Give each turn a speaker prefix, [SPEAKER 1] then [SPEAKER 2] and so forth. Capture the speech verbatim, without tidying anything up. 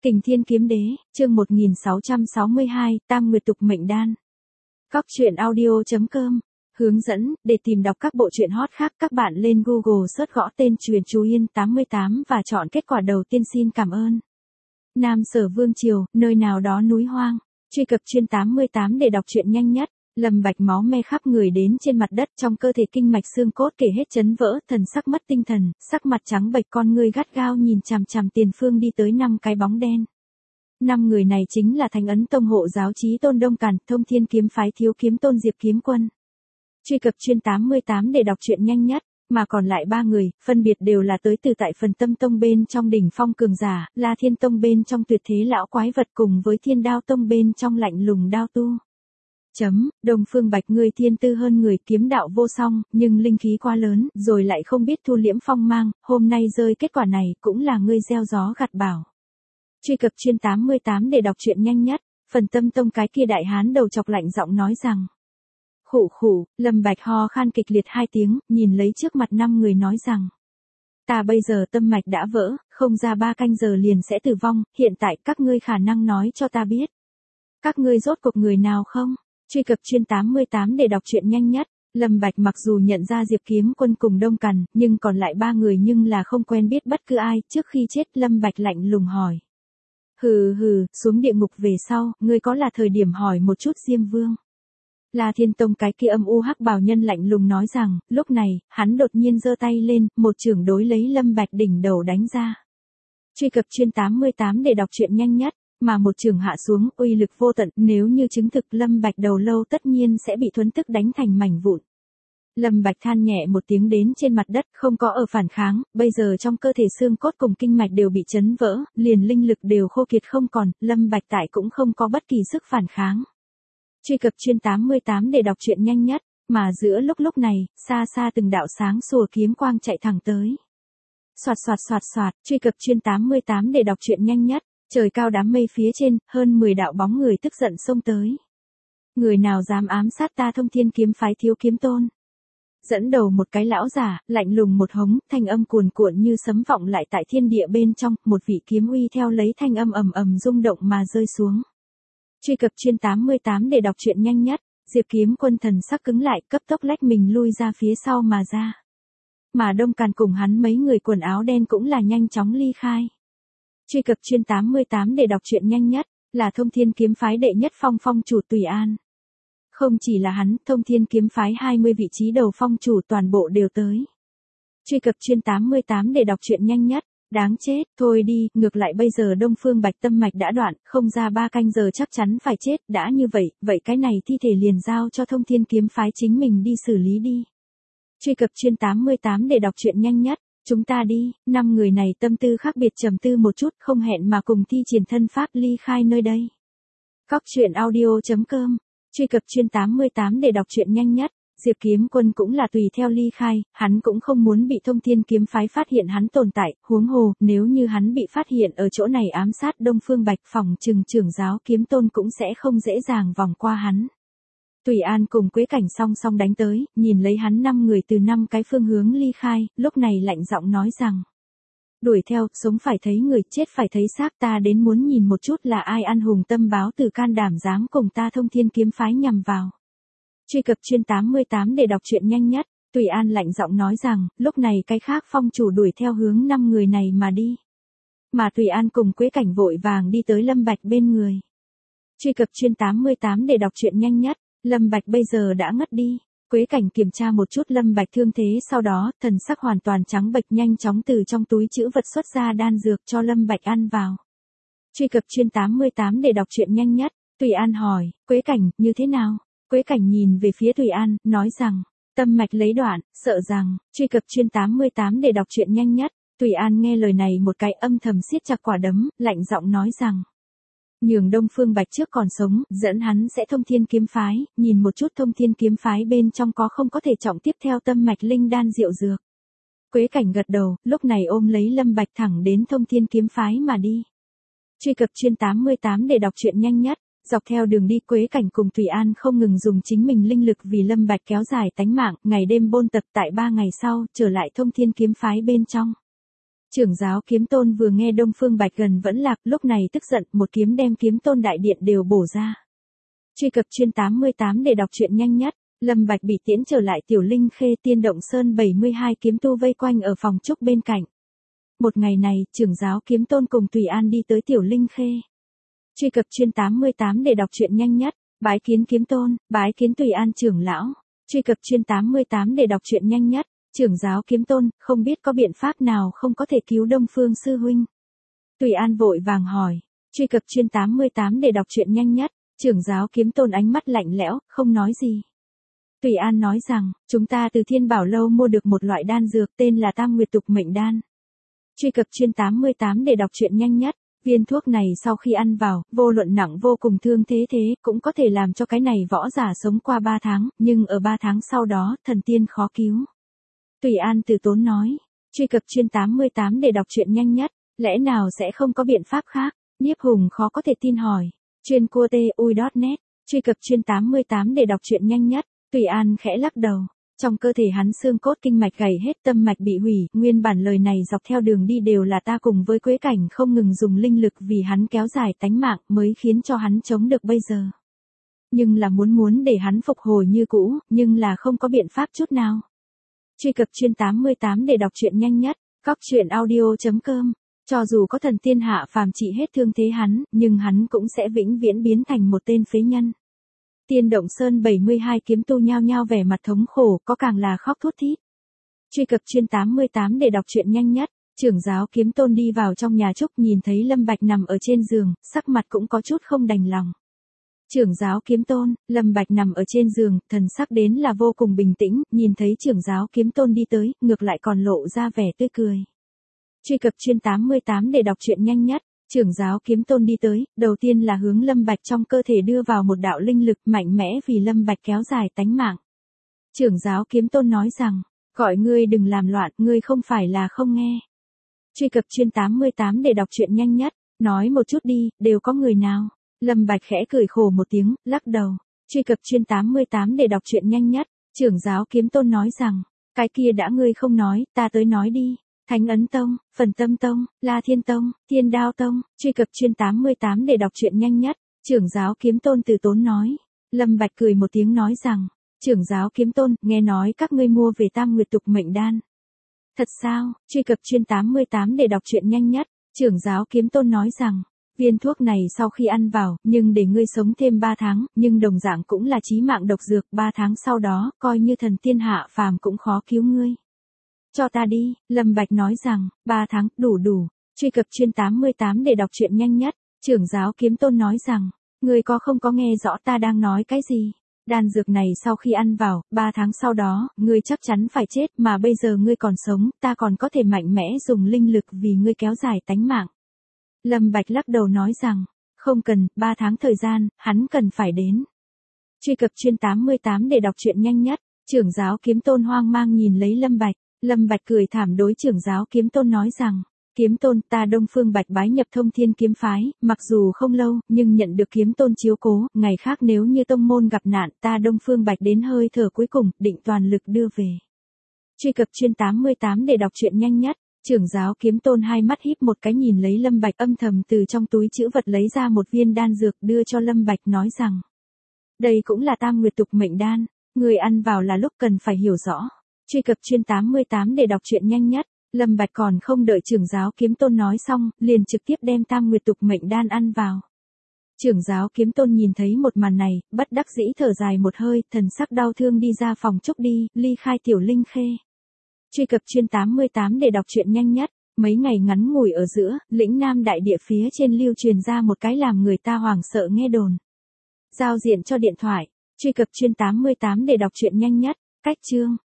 [SPEAKER 1] Kình Thiên Kiếm Đế, chương một nghìn sáu trăm sáu mươi hai, Tam Nguyệt Tục Mệnh Đan. Cóc truyện audio chấm com. Hướng dẫn, để tìm đọc các bộ truyện hot khác các bạn lên Google search gõ tên Truyện Chú Yên tám mươi tám và chọn kết quả đầu tiên. Xin cảm ơn. Nam Sở Vương Triều, nơi nào đó núi hoang. Truy cập chuyên tám mươi tám để đọc truyện nhanh nhất. Lâm Bạch máu me khắp người đến trên mặt đất, trong cơ thể kinh mạch xương cốt kể hết chấn vỡ, thần sắc mất tinh thần, sắc mặt trắng bệch, con ngươi gắt gao nhìn chằm chằm tiền phương đi tới năm cái bóng đen. Năm người này chính là Thánh Ấn Tông hộ giáo chí tôn Đông Càn, Thông Thiên Kiếm Phái thiếu kiếm tôn Diệp Kiếm Quân. Truy cập chuyên tám mươi tám để đọc truyện nhanh nhất. Mà còn lại ba người, phân biệt đều là tới từ tại Phần Tâm Tông bên trong đỉnh phong cường giả, La Thiên Tông bên trong tuyệt thế lão quái vật, cùng với Thiên Đao Tông bên trong lạnh lùng đao tu. Chấm, Đông Phương Bạch, ngươi thiên tư hơn người, kiếm đạo vô song, nhưng linh khí quá lớn, rồi lại không biết thu liễm phong mang, hôm nay rơi kết quả này cũng là ngươi gieo gió gặt bão. Truy cập chuyên tám mươi tám để đọc truyện nhanh nhất. Phần Tâm Tông cái kia đại hán đầu chọc lạnh giọng nói rằng. Khụ khụ, Lâm Bạch ho khan kịch liệt hai tiếng, nhìn lấy trước mặt năm người nói rằng. Ta bây giờ tâm mạch đã vỡ, không ra ba canh giờ liền sẽ tử vong, hiện tại các ngươi khả năng nói cho ta biết. Các ngươi rốt cuộc người nào không? Truy cập chuyên tám mươi tám để đọc truyện nhanh nhất. Lâm Bạch mặc dù nhận ra Diệp Kiếm Quân cùng Đông Càn, nhưng còn lại ba người nhưng là không quen biết bất cứ ai. Trước khi chết, Lâm Bạch lạnh lùng hỏi. Hừ hừ, xuống địa ngục về sau, ngươi có là thời điểm hỏi một chút Diêm Vương. La Thiên Tông cái kia âm u hắc bào nhân lạnh lùng nói rằng, lúc này, hắn đột nhiên giơ tay lên, một chưởng đối lấy Lâm Bạch đỉnh đầu đánh ra. Truy cập chuyên tám mươi tám để đọc truyện nhanh nhất. Mà một trường hạ xuống, uy lực vô tận, nếu như chứng thực, Lâm Bạch đầu lâu tất nhiên sẽ bị thuấn tức đánh thành mảnh vụn. Lâm Bạch than nhẹ một tiếng đến trên mặt đất, không có ở phản kháng, bây giờ trong cơ thể xương cốt cùng kinh mạch đều bị chấn vỡ, liền linh lực đều khô kiệt không còn, Lâm Bạch tại cũng không có bất kỳ sức phản kháng. Truy cập chuyên tám mươi tám để đọc truyện nhanh nhất. Mà giữa lúc lúc này, xa xa từng đạo sáng sủa kiếm quang chạy thẳng tới. Soạt soạt soạt soạt, truy cập chuyên tám mươi tám để đọc truyện nhanh nhất. Trời cao đám mây phía trên, hơn mười đạo bóng người tức giận xông tới. Người nào dám ám sát ta Thông Thiên Kiếm Phái thiếu kiếm tôn? Dẫn đầu một cái lão giả, lạnh lùng một hống, thanh âm cuồn cuộn như sấm vọng lại tại thiên địa bên trong, một vị kiếm uy theo lấy thanh âm ầm ầm rung động mà rơi xuống. Truy cập chuyên tám mươi tám để đọc truyện nhanh nhất. Diệp Kiếm Quân thần sắc cứng lại, cấp tốc lách mình lui ra phía sau mà ra. Mà Đông Càn cùng hắn mấy người quần áo đen cũng là nhanh chóng ly khai. Truy cập chuyên tám mươi tám để đọc truyện nhanh nhất. Là Thông Thiên Kiếm Phái đệ nhất phong phong chủ Tùy An. Không chỉ là hắn, Thông Thiên Kiếm Phái hai mươi vị trí đầu phong chủ toàn bộ đều tới. Truy cập chuyên tám mươi tám để đọc truyện nhanh nhất. Đáng chết, thôi đi, ngược lại bây giờ Đông Phương Bạch tâm mạch đã đoạn, không ra ba canh giờ chắc chắn phải chết, đã như vậy, vậy cái này thi thể liền giao cho Thông Thiên Kiếm Phái chính mình đi xử lý đi. Truy cập chuyên tám mươi tám để đọc truyện nhanh nhất. Chúng ta đi, năm người này tâm tư khác biệt, trầm tư một chút, không hẹn mà cùng thi triển thân pháp ly khai nơi đây. Cóc truyện audio chấm com. Truy cập chuyên tám mươi tám để đọc truyện nhanh nhất. Diệp Kiếm Quân cũng là tùy theo ly khai, hắn cũng không muốn bị Thông Thiên Kiếm Phái phát hiện hắn tồn tại, huống hồ, nếu như hắn bị phát hiện ở chỗ này ám sát Đông Phương Bạch, phòng trừng trưởng giáo kiếm tôn cũng sẽ không dễ dàng vòng qua hắn. Tùy An cùng Quế Cảnh song song đánh tới, nhìn lấy hắn năm người từ năm cái phương hướng ly khai, lúc này lạnh giọng nói rằng. Đuổi theo, sống phải thấy người, chết phải thấy xác, ta đến muốn nhìn một chút là ai ăn hùng tâm báo từ can đảm dám cùng ta Thông Thiên Kiếm Phái nhằm vào. Truy cập chuyên tám mươi tám để đọc truyện nhanh nhất. Tùy An lạnh giọng nói rằng, lúc này cái khác phong chủ đuổi theo hướng năm người này mà đi. Mà Tùy An cùng Quế Cảnh vội vàng đi tới Lâm Bạch bên người. Truy cập chuyên tám mươi tám để đọc truyện nhanh nhất. Lâm Bạch bây giờ đã ngất đi. Quế Cảnh kiểm tra một chút Lâm Bạch thương thế, sau đó, thần sắc hoàn toàn trắng bệch, nhanh chóng từ trong túi trữ vật xuất ra đan dược cho Lâm Bạch ăn vào. Truy cập chuyên tám mươi tám để đọc truyện nhanh nhất. Tùy An hỏi, Quế Cảnh, như thế nào? Quế Cảnh nhìn về phía Tùy An, nói rằng, tâm mạch lấy đoạn, sợ rằng. Truy cập chuyên tám mươi tám để đọc truyện nhanh nhất. Tùy An nghe lời này một cái âm thầm siết chặt quả đấm, lạnh giọng nói rằng. Nhường Đông Phương Bạch trước còn sống, dẫn hắn sẽ Thông Thiên Kiếm Phái, nhìn một chút Thông Thiên Kiếm Phái bên trong có không có thể trọng tiếp theo tâm mạch linh đan diệu dược. Quế Cảnh gật đầu, lúc này ôm lấy Lâm Bạch thẳng đến Thông Thiên Kiếm Phái mà đi. Truy cập chuyên tám mươi tám để đọc truyện nhanh nhất. Dọc theo đường đi, Quế Cảnh cùng Tùy An không ngừng dùng chính mình linh lực vì Lâm Bạch kéo dài tánh mạng, ngày đêm bôn tập, tại ba ngày sau, trở lại Thông Thiên Kiếm Phái bên trong. Trưởng giáo Kiếm Tôn vừa nghe Đông Phương Bạch gần vẫn lạc, lúc này tức giận, một kiếm đem Kiếm Tôn đại điện đều bổ ra. Truy cập chuyên tám mươi tám để đọc truyện nhanh nhất. Lâm Bạch bị tiễn trở lại Tiểu Linh Khê, Tiên Động Sơn bảy mươi hai kiếm tu vây quanh ở phòng trúc bên cạnh. Một ngày này, trưởng giáo Kiếm Tôn cùng Tùy An đi tới Tiểu Linh Khê. Truy cập chuyên tám mươi tám để đọc truyện nhanh nhất. Bái kiến Kiếm Tôn, bái kiến Tùy An trưởng lão. Truy cập chuyên tám mươi tám để đọc truyện nhanh nhất. Trưởng giáo Kiếm Tôn, không biết có biện pháp nào không có thể cứu Đông Phương sư huynh. Tùy An vội vàng hỏi. Truy cập chuyên tám mươi tám để đọc truyện nhanh nhất. Trưởng giáo Kiếm Tôn ánh mắt lạnh lẽo, không nói gì. Tùy An nói rằng, chúng ta từ Thiên Bảo Lâu mua được một loại đan dược tên là Tam Nguyệt Tục Mệnh Đan. Truy cập chuyên tám mươi tám để đọc truyện nhanh nhất. Viên thuốc này sau khi ăn vào, vô luận nặng vô cùng thương thế thế, cũng có thể làm cho cái này võ giả sống qua ba tháng, nhưng ở ba tháng sau đó, thần tiên khó cứu. Tùy An từ tốn nói. Truy cập chuyên tám mươi tám để đọc truyện nhanh nhất. Lẽ nào sẽ không có biện pháp khác? Nhiếp Hùng khó có thể tin hỏi. Chuyên cua tê ui chấm net. Truy cập chuyên tám mươi tám để đọc truyện nhanh nhất. Tùy An khẽ lắc đầu. Trong cơ thể hắn xương cốt kinh mạch gãy hết, tâm mạch bị hủy, nguyên bản lời này dọc theo đường đi đều là ta cùng với Quế Cảnh không ngừng dùng linh lực vì hắn kéo dài tánh mạng mới khiến cho hắn chống được bây giờ. Nhưng là muốn muốn để hắn phục hồi như cũ, nhưng là không có biện pháp chút nào. Truy cập chuyên tám mươi tám để đọc truyện nhanh nhất. Cóc truyện audio chấm com. Cho dù có thần tiên hạ phàm trị hết thương thế hắn, nhưng hắn cũng sẽ vĩnh viễn biến thành một tên phế nhân. Tiên Động Sơn bảy mươi hai kiếm tu nhao nhao vẻ mặt thống khổ, có càng là khóc thút thít. Truy cập chuyên tám mươi tám để đọc truyện nhanh nhất. Trưởng giáo Kiếm Tôn đi vào trong nhà trúc, nhìn thấy Lâm Bạch nằm ở trên giường, sắc mặt cũng có chút không đành lòng. Trưởng giáo Kiếm Tôn, Lâm Bạch nằm ở trên giường, thần sắc đến là vô cùng bình tĩnh, nhìn thấy trưởng giáo Kiếm Tôn đi tới, ngược lại còn lộ ra vẻ tươi cười. Truy cập chuyên tám mươi tám để đọc truyện nhanh nhất. Trưởng giáo Kiếm Tôn đi tới, đầu tiên là hướng Lâm Bạch trong cơ thể đưa vào một đạo linh lực mạnh mẽ vì Lâm Bạch kéo dài tánh mạng. Trưởng giáo Kiếm Tôn nói rằng, gọi ngươi đừng làm loạn, ngươi không phải là không nghe. Truy cập chuyên tám mươi tám để đọc truyện nhanh nhất. Nói một chút đi, đều có người nào? Lâm Bạch khẽ cười khổ một tiếng, lắc đầu. Truy cập chuyên tám mươi tám để đọc truyện nhanh nhất. Trưởng giáo Kiếm Tôn nói rằng, cái kia đã ngươi không nói, ta tới nói đi. Thánh Ấn Tông, Phần Tâm Tông, La Thiên Tông, Thiên Đao Tông. Truy cập chuyên tám mươi tám để đọc truyện nhanh nhất. Trưởng giáo Kiếm Tôn từ tốn nói. Lâm Bạch cười một tiếng nói rằng, trưởng giáo Kiếm Tôn, nghe nói các ngươi mua về Tam Nguyệt Tục Mệnh Đan. Thật sao? Truy cập chuyên tám mươi tám để đọc truyện nhanh nhất. Trưởng giáo Kiếm Tôn nói rằng, viên thuốc này sau khi ăn vào, nhưng để ngươi sống thêm ba tháng, nhưng đồng dạng cũng là chí mạng độc dược, ba tháng sau đó, coi như thần tiên hạ phàm cũng khó cứu ngươi. Cho ta đi, Lâm Bạch nói rằng, ba tháng, đủ đủ. Truy cập chuyên tám mươi tám để đọc truyện nhanh nhất. Trưởng giáo Kiếm Tôn nói rằng, ngươi có không có nghe rõ ta đang nói cái gì? Đan dược này sau khi ăn vào, ba tháng sau đó, ngươi chắc chắn phải chết, mà bây giờ ngươi còn sống, ta còn có thể mạnh mẽ dùng linh lực vì ngươi kéo dài tánh mạng. Lâm Bạch lắc đầu nói rằng, không cần, ba tháng thời gian, hắn cần phải đến. Truy cập chuyên tám mươi tám để đọc truyện nhanh nhất. Trưởng giáo Kiếm Tôn hoang mang nhìn lấy Lâm Bạch. Lâm Bạch cười thảm đối trưởng giáo Kiếm Tôn nói rằng, Kiếm Tôn, ta Đông Phương Bạch bái nhập Thông Thiên Kiếm Phái, mặc dù không lâu, nhưng nhận được Kiếm Tôn chiếu cố, ngày khác nếu như tông môn gặp nạn, ta Đông Phương Bạch đến hơi thở cuối cùng, định toàn lực đưa về. Truy cập chuyên tám mươi tám để đọc truyện nhanh nhất. Trưởng giáo Kiếm Tôn hai mắt híp một cái nhìn lấy Lâm Bạch, âm thầm từ trong túi trữ vật lấy ra một viên đan dược đưa cho Lâm Bạch nói rằng, đây cũng là Tam Nguyệt Tục Mệnh Đan, người ăn vào là lúc cần phải hiểu rõ. Truy cập chuyên tám mươi tám để đọc truyện nhanh nhất. Lâm Bạch còn không đợi trưởng giáo Kiếm Tôn nói xong, liền trực tiếp đem Tam Nguyệt Tục Mệnh Đan ăn vào. Trưởng giáo Kiếm Tôn nhìn thấy một màn này, bất đắc dĩ thở dài một hơi, thần sắc đau thương đi ra phòng trúc đi, ly khai Tiểu Linh Khê. Truy cập chuyên tám mươi tám để đọc truyện nhanh nhất. Mấy ngày ngắn ngủi ở giữa, lĩnh Nam đại địa phía trên lưu truyền ra một cái làm người ta hoảng sợ nghe đồn. Giao diện cho điện thoại. Truy cập chuyên tám mươi tám để đọc truyện nhanh nhất. Cách chương.